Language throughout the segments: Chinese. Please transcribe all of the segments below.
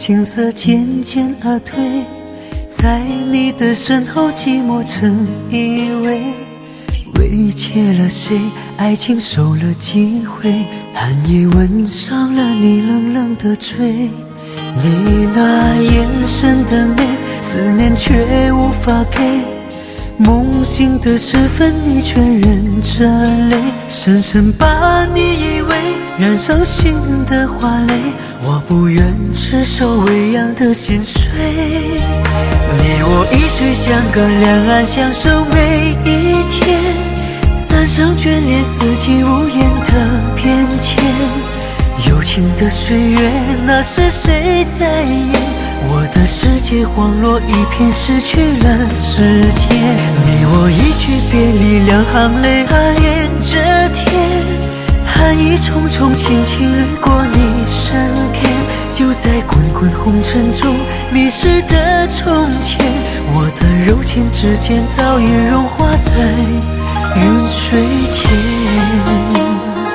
景色渐渐而退，在你的身后寂寞成依偎，为欠了谁，爱情受了几回，寒夜吻上了你冷冷的嘴，你那眼神的美，思念却无法给，梦醒的时分你却忍着泪，深深把你依偎，染上心的花蕾，我不愿赤手喂养的心碎，你我一水相隔，两岸相守每一天，三生眷恋，四季无言的变迁，有情的岁月，那是谁在演？我的世界荒落一片，失去了时间，你我一句别离，两行泪儿连着天，寒意重重，轻轻掠过你身边，就在滚滚红尘中迷失的从前，我的柔情指尖早已融化在云水间。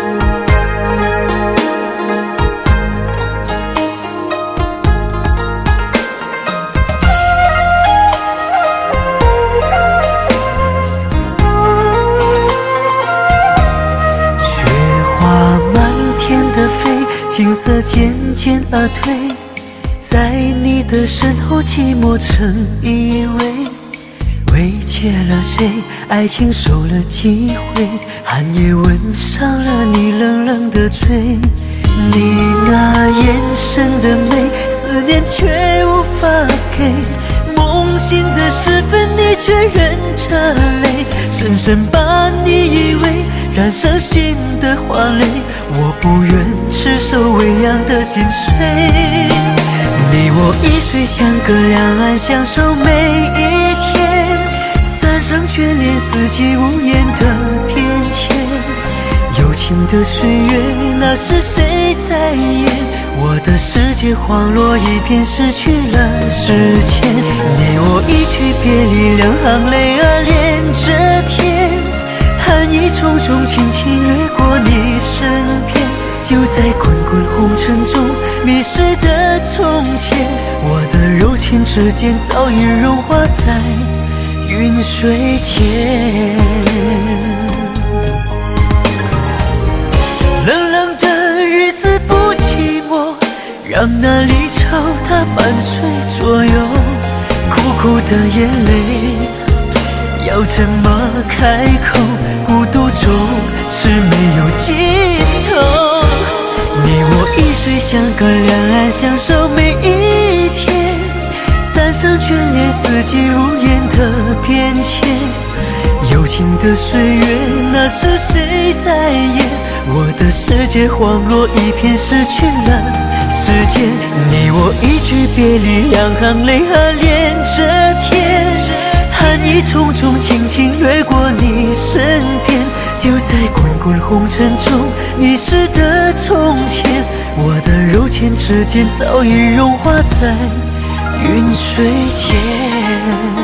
景色渐渐而退，在你的身后寂寞成依偎，为欠了谁，爱情受了几回，寒夜吻上了你冷冷的嘴，你那眼神的美，思念却无法给，梦醒的时分你却忍着泪，深深把你依偎，染上心的花蕾，我不愿赤手喂养的心碎，你我一水相隔，两岸相守每一天，三生眷恋，四季无言的变迁，有情的岁月，那是谁在演？我的世界荒落一片，失去了时间，你我一句别离，两行泪儿连着天，寒意重重，轻轻掠过你身边，就在滚滚红尘中迷失的从前，我的柔情指尖早已融化在云水间。冷冷的日子不寂寞，让那离愁它伴随左右，苦苦的眼泪要怎么开口？孤独中是没有尽头。你我一水相隔，两岸相守每一天，三生眷恋，四季无言的变迁，有情的岁月，那是谁在演？我的世界荒落一片，失去了时间，你我一句别离，两行泪儿连着天，寒意重重，轻轻掠过你身边，就在滚滚红尘中迷失的从前，我的柔情指尖早已融化在云水间。